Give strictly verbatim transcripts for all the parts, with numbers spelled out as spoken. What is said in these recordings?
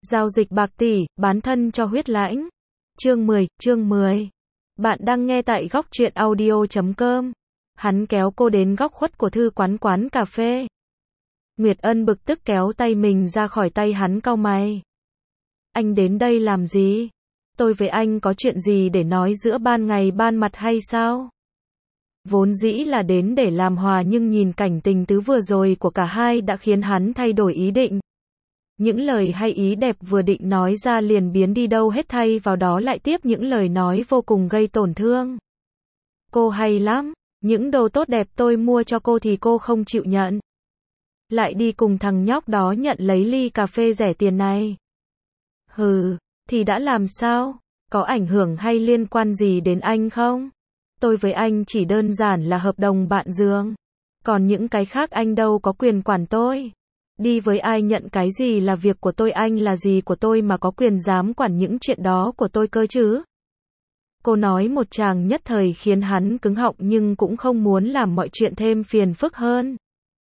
Giao dịch bạc tỷ, bán thân cho huyết lãnh. Chương mười, chương mười. Bạn đang nghe tại góc truyện audio chấm com. Hắn kéo cô đến góc khuất của thư quán quán cà phê. Nguyệt Ân bực tức kéo tay mình ra khỏi tay hắn, cau mày. Anh đến đây làm gì? Tôi với anh có chuyện gì để nói giữa ban ngày ban mặt hay sao? Vốn dĩ là đến để làm hòa, nhưng nhìn cảnh tình tứ vừa rồi của cả hai đã khiến hắn thay đổi ý định. Những lời hay ý đẹp vừa định nói ra liền biến đi đâu hết, thay vào đó lại tiếp những lời nói vô cùng gây tổn thương. Cô hay lắm, những đồ tốt đẹp tôi mua cho cô thì cô không chịu nhận. Lại đi cùng thằng nhóc đó nhận lấy ly cà phê rẻ tiền này. Hừ, thì đã làm sao? Có ảnh hưởng hay liên quan gì đến anh không? Tôi với anh chỉ đơn giản là hợp đồng bạn giường. Còn những cái khác anh đâu có quyền quản tôi. Đi với ai nhận cái gì là việc của tôi, anh là gì của tôi mà có quyền dám quản những chuyện đó của tôi cơ chứ? Cô nói một tràng nhất thời khiến hắn cứng họng, nhưng cũng không muốn làm mọi chuyện thêm phiền phức hơn.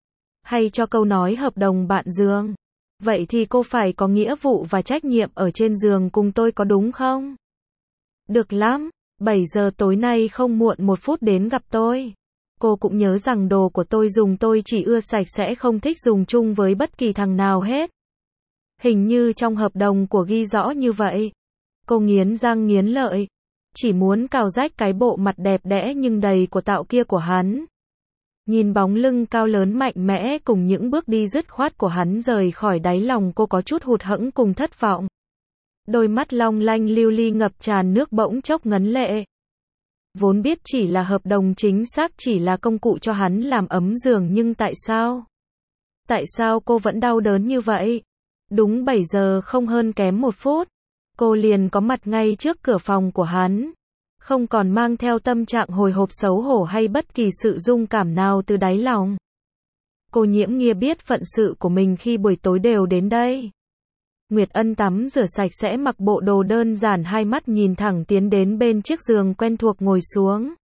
Hay cho câu nói hợp đồng bạn giường. Vậy thì cô phải có nghĩa vụ và trách nhiệm ở trên giường cùng tôi, có đúng không? Được lắm, bảy giờ tối nay không muộn một phút đến gặp tôi. Cô cũng nhớ rằng đồ của tôi dùng tôi chỉ ưa sạch sẽ, không thích dùng chung với bất kỳ thằng nào hết. Hình như trong hợp đồng của ghi rõ như vậy. Cô nghiến răng nghiến lợi, chỉ muốn cào rách cái bộ mặt đẹp đẽ nhưng đầy của tạo kia của hắn. Nhìn bóng lưng cao lớn mạnh mẽ cùng những bước đi dứt khoát của hắn rời khỏi, đáy lòng cô có chút hụt hẫng cùng thất vọng. Đôi mắt long lanh lưu ly ngập tràn nước bỗng chốc ngấn lệ. Vốn biết chỉ là hợp đồng, chính xác chỉ là công cụ cho hắn làm ấm giường, nhưng tại sao? Tại sao cô vẫn đau đớn như vậy? Đúng bảy giờ không hơn kém một phút, cô liền có mặt ngay trước cửa phòng của hắn. Không còn mang theo tâm trạng hồi hộp xấu hổ hay bất kỳ sự rung cảm nào từ đáy lòng. Cô nhiễm nghia biết phận sự của mình khi buổi tối đều đến đây. Nguyệt Ân tắm rửa sạch sẽ, mặc bộ đồ đơn giản, hai mắt nhìn thẳng tiến đến bên chiếc giường quen thuộc ngồi xuống.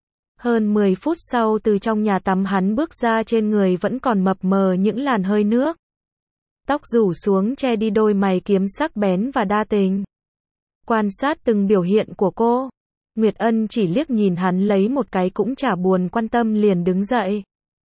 Hơn mười phút sau, từ trong nhà tắm hắn bước ra, trên người vẫn còn mập mờ những làn hơi nước. Tóc rủ xuống che đi đôi mày kiếm sắc bén và đa tình. Quan sát từng biểu hiện của cô, Nguyệt Ân chỉ liếc nhìn hắn lấy một cái cũng chả buồn quan tâm, liền đứng dậy.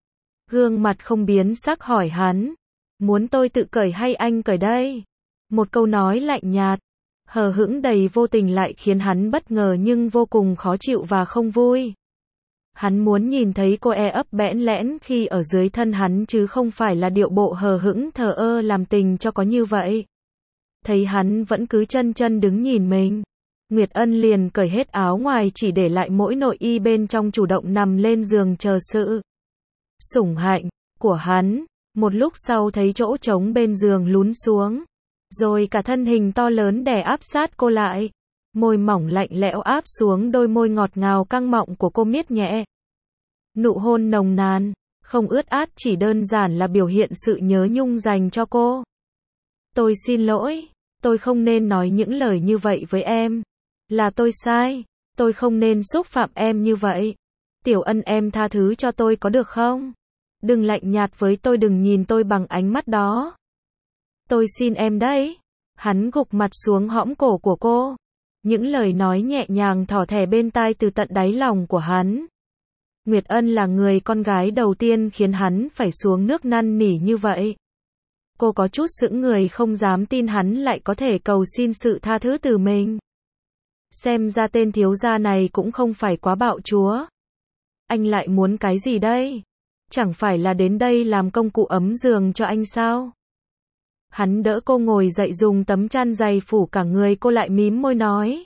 Gương mặt không biến sắc hỏi hắn, muốn tôi tự cởi hay anh cởi đây? Một câu nói lạnh nhạt, hờ hững đầy vô tình lại khiến hắn bất ngờ nhưng vô cùng khó chịu và không vui. Hắn muốn nhìn thấy cô e ấp bẽn lẽn khi ở dưới thân hắn, chứ không phải là điệu bộ hờ hững thờ ơ làm tình cho có như vậy. Thấy hắn vẫn cứ chân chân đứng nhìn mình, Nguyệt Ân liền cởi hết áo ngoài, chỉ để lại mỗi nội y bên trong, chủ động nằm lên giường chờ sự sủng hạnh của hắn. Một lúc sau thấy chỗ trống bên giường lún xuống, rồi cả thân hình to lớn đè áp sát cô lại. Môi mỏng lạnh lẽo áp xuống đôi môi ngọt ngào căng mọng của cô, miết nhẹ. Nụ hôn nồng nàn, không ướt át, chỉ đơn giản là biểu hiện sự nhớ nhung dành cho cô. Tôi xin lỗi, tôi không nên nói những lời như vậy với em. Là tôi sai, tôi không nên xúc phạm em như vậy. Tiểu Ân, em tha thứ cho tôi có được không? Đừng lạnh nhạt với tôi, đừng nhìn tôi bằng ánh mắt đó. Tôi xin em đấy. Hắn gục mặt xuống hõm cổ của cô. Những lời nói nhẹ nhàng thỏ thẻ bên tai từ tận đáy lòng của hắn. Nguyệt Ân là người con gái đầu tiên khiến hắn phải xuống nước năn nỉ như vậy. Cô có chút sững người, không dám tin hắn lại có thể cầu xin sự tha thứ từ mình. Xem ra tên thiếu gia này cũng không phải quá bạo chúa. Anh lại muốn cái gì đây? Chẳng phải là đến đây làm công cụ ấm giường cho anh sao? Hắn đỡ cô ngồi dậy, dùng tấm chăn dày phủ cả người cô, lại mím môi nói.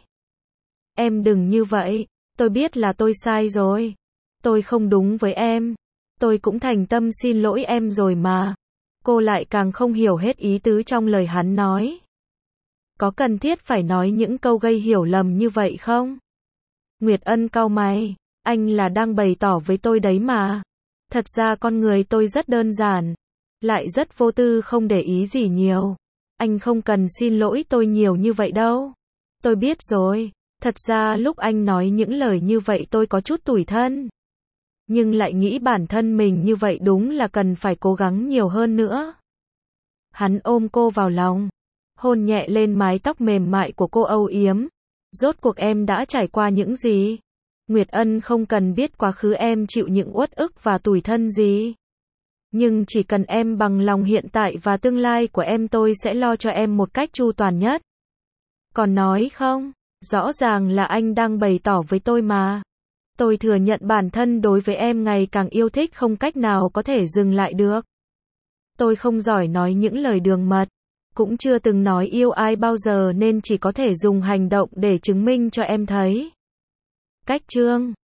Em đừng như vậy, tôi biết là tôi sai rồi. Tôi không đúng với em. Tôi cũng thành tâm xin lỗi em rồi mà. Cô lại càng không hiểu hết ý tứ trong lời hắn nói. Có cần thiết phải nói những câu gây hiểu lầm như vậy không? Nguyệt Ân cau mày, anh là đang bày tỏ với tôi đấy mà. Thật ra con người tôi rất đơn giản, lại rất vô tư, không để ý gì nhiều. Anh không cần xin lỗi tôi nhiều như vậy đâu. Tôi biết rồi, thật ra lúc anh nói những lời như vậy tôi có chút tủi thân. Nhưng lại nghĩ bản thân mình như vậy đúng là cần phải cố gắng nhiều hơn nữa. Hắn ôm cô vào lòng, hôn nhẹ lên mái tóc mềm mại của cô âu yếm. Rốt cuộc em đã trải qua những gì? Nguyệt Ân không cần biết quá khứ em chịu những uất ức và tủi thân gì. Nhưng chỉ cần em bằng lòng hiện tại và tương lai của em, tôi sẽ lo cho em một cách chu toàn nhất. Còn nói không? Rõ ràng là anh đang bày tỏ với tôi mà. Tôi thừa nhận bản thân đối với em ngày càng yêu thích không cách nào có thể dừng lại được. Tôi không giỏi nói những lời đường mật, cũng chưa từng nói yêu ai bao giờ nên chỉ có thể dùng hành động để chứng minh cho em thấy. Cách chương